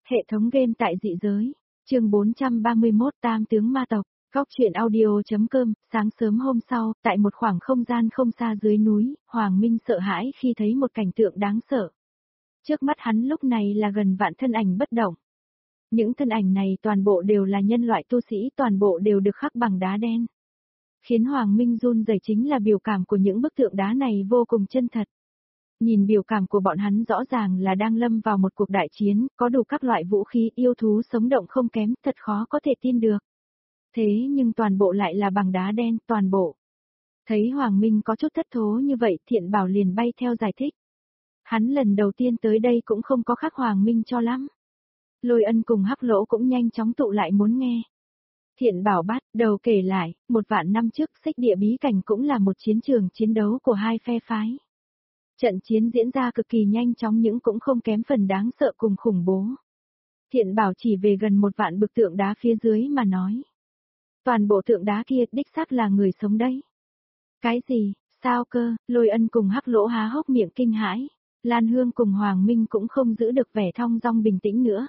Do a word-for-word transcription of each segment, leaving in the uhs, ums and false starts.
Hệ thống game tại dị giới. Chương bốn trăm ba mươi mốt Tam tướng ma tộc. Góc truyện audio.com. Sáng sớm hôm sau, tại một khoảng không gian không xa dưới núi, Hoàng Minh sợ hãi khi thấy một cảnh tượng đáng sợ. Trước mắt hắn lúc này là gần vạn thân ảnh bất động. Những thân ảnh này toàn bộ đều là nhân loại tu sĩ, toàn bộ đều được khắc bằng đá đen. Khiến Hoàng Minh run rẩy chính là biểu cảm của những bức tượng đá này vô cùng chân thật. Nhìn biểu cảm của bọn hắn rõ ràng là đang lâm vào một cuộc đại chiến, có đủ các loại vũ khí, yêu thú sống động không kém, thật khó có thể tin được. Thế nhưng toàn bộ lại là bằng đá đen, toàn bộ. Thấy Hoàng Minh có chút thất thố như vậy, Thiện Bảo liền bay theo giải thích. Hắn lần đầu tiên tới đây cũng không có khắc Hoàng Minh cho lắm. Lôi Ân cùng Hắc Lỗ cũng nhanh chóng tụ lại muốn nghe. Thiện Bảo bắt đầu kể lại, một vạn năm trước Xích Địa bí cảnh cũng là một chiến trường chiến đấu của hai phe phái. Trận chiến diễn ra cực kỳ nhanh chóng nhưng cũng không kém phần đáng sợ cùng khủng bố. Thiện Bảo chỉ về gần một vạn bức tượng đá phía dưới mà nói. Toàn bộ tượng đá kia đích xác là người sống đấy. Cái gì, sao cơ, Lôi Ân cùng Hắc Lỗ há hốc miệng kinh hãi. Lan Hương cùng Hoàng Minh cũng không giữ được vẻ thong dong bình tĩnh nữa.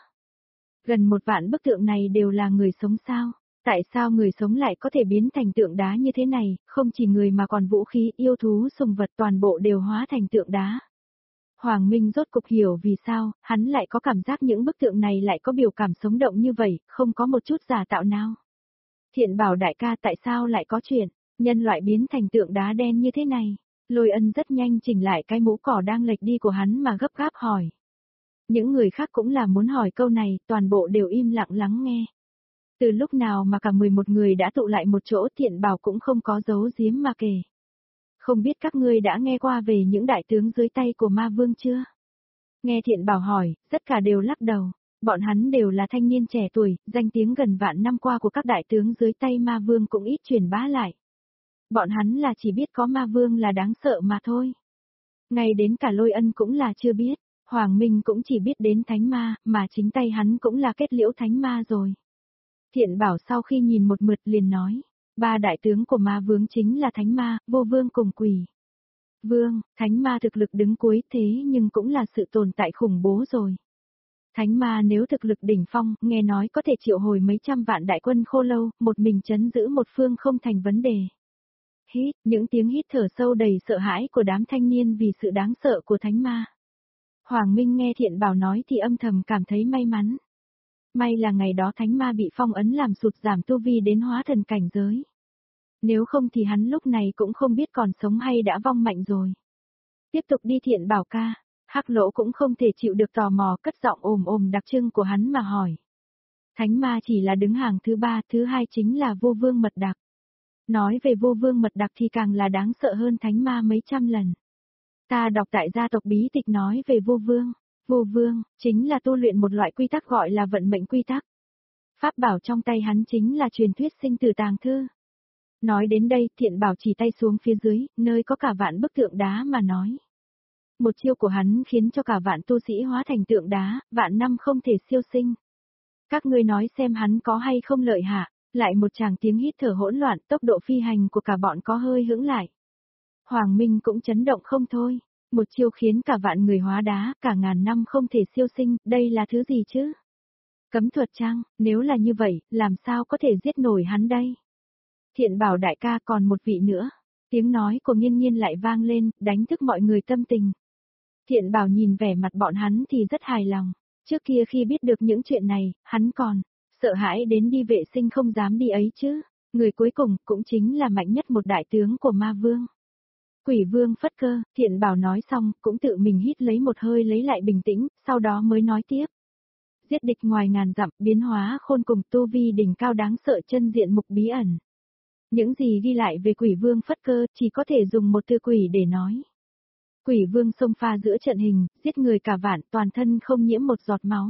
Gần một vạn bức tượng này đều là người sống sao? Tại sao người sống lại có thể biến thành tượng đá như thế này, không chỉ người mà còn vũ khí, yêu thú, sùng vật toàn bộ đều hóa thành tượng đá. Hoàng Minh rốt cục hiểu vì sao, hắn lại có cảm giác những bức tượng này lại có biểu cảm sống động như vậy, không có một chút giả tạo nào. Thiện Bảo đại ca tại sao lại có chuyện, nhân loại biến thành tượng đá đen như thế này? Lôi Ân rất nhanh chỉnh lại cái mũ cỏ đang lệch đi của hắn mà gấp gáp hỏi. Những người khác cũng là muốn hỏi câu này, toàn bộ đều im lặng lắng nghe. Từ lúc nào mà cả mười một người đã tụ lại một chỗ, Thiện Bảo cũng không có giấu giếm mà kể. Không biết các ngươi đã nghe qua về những đại tướng dưới tay của Ma Vương chưa? Nghe Thiện Bảo hỏi, tất cả đều lắc đầu. Bọn hắn đều là thanh niên trẻ tuổi, danh tiếng gần vạn năm qua của các đại tướng dưới tay Ma Vương cũng ít truyền bá lại. Bọn hắn là chỉ biết có Ma Vương là đáng sợ mà thôi. Ngay đến cả Lôi Ân cũng là chưa biết, Hoàng Minh cũng chỉ biết đến Thánh Ma, mà chính tay hắn cũng là kết liễu Thánh Ma rồi. Thiện Bảo sau khi nhìn một mượt liền nói, ba đại tướng của Ma Vương chính là Thánh Ma, Vô Vương cùng Quỷ Vương. Thánh Ma thực lực đứng cuối thế nhưng cũng là sự tồn tại khủng bố rồi. Thánh Ma nếu thực lực đỉnh phong, nghe nói có thể triệu hồi mấy trăm vạn đại quân Khô Lâu, một mình trấn giữ một phương không thành vấn đề. Hít, những tiếng hít thở sâu đầy sợ hãi của đám thanh niên vì sự đáng sợ của Thánh Ma. Hoàng Minh nghe Thiện Bảo nói thì âm thầm cảm thấy may mắn. May là ngày đó Thánh Ma bị phong ấn làm sụt giảm tu vi đến hóa thần cảnh giới. Nếu không thì hắn lúc này cũng không biết còn sống hay đã vong mạnh rồi. Tiếp tục đi Thiện Bảo ca, Hắc Lỗ cũng không thể chịu được tò mò, cất giọng ồm ồm đặc trưng của hắn mà hỏi. Thánh Ma chỉ là đứng hàng thứ ba, thứ hai chính là Vô Vương Mật Đặc. Nói về Vô Vương Mật Đặc thì càng là đáng sợ hơn Thánh Ma mấy trăm lần. Ta đọc tại gia tộc bí tịch nói về Vô Vương. Vô Vương, chính là tu luyện một loại quy tắc gọi là vận mệnh quy tắc. Pháp bảo trong tay hắn chính là truyền thuyết sinh tử tàng thư. Nói đến đây, Thiện Bảo chỉ tay xuống phía dưới, nơi có cả vạn bức tượng đá mà nói. Một chiêu của hắn khiến cho cả vạn tu sĩ hóa thành tượng đá, vạn năm không thể siêu sinh. Các ngươi nói xem hắn có hay không lợi hại. Lại một tràng tiếng hít thở hỗn loạn, tốc độ phi hành của cả bọn có hơi hững lại. Hoàng Minh cũng chấn động không thôi. Một chiêu khiến cả vạn người hóa đá, cả ngàn năm không thể siêu sinh, đây là thứ gì chứ? Cấm thuật chăng, nếu là như vậy, làm sao có thể giết nổi hắn đây? Thiện Bảo đại ca còn một vị nữa. Tiếng nói của Nghiên Nghiên lại vang lên, đánh thức mọi người tâm tình. Thiện Bảo nhìn vẻ mặt bọn hắn thì rất hài lòng. Trước kia khi biết được những chuyện này, hắn còn sợ hãi đến đi vệ sinh không dám đi ấy chứ. Người cuối cùng cũng chính là mạnh nhất một đại tướng của Ma Vương. Quỷ Vương phất cơ, Thiện Bảo nói xong, cũng tự mình hít lấy một hơi lấy lại bình tĩnh, sau đó mới nói tiếp. Giết địch ngoài ngàn dặm, biến hóa khôn cùng tu vi đỉnh cao đáng sợ chân diện mục bí ẩn. Những gì ghi lại về Quỷ Vương phất cơ chỉ có thể dùng một từ quỷ để nói. Quỷ Vương xông pha giữa trận hình, giết người cả vạn, toàn thân không nhiễm một giọt máu.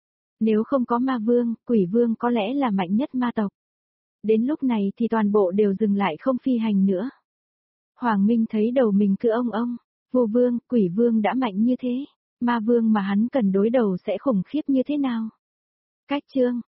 Nếu không có Ma Vương, Quỷ Vương có lẽ là mạnh nhất ma tộc. Đến lúc này thì toàn bộ đều dừng lại không phi hành nữa. Hoàng Minh thấy đầu mình cứ ông ông, Vô Vương, Quỷ Vương đã mạnh như thế, Ma Vương mà hắn cần đối đầu sẽ khủng khiếp như thế nào? Cách chương,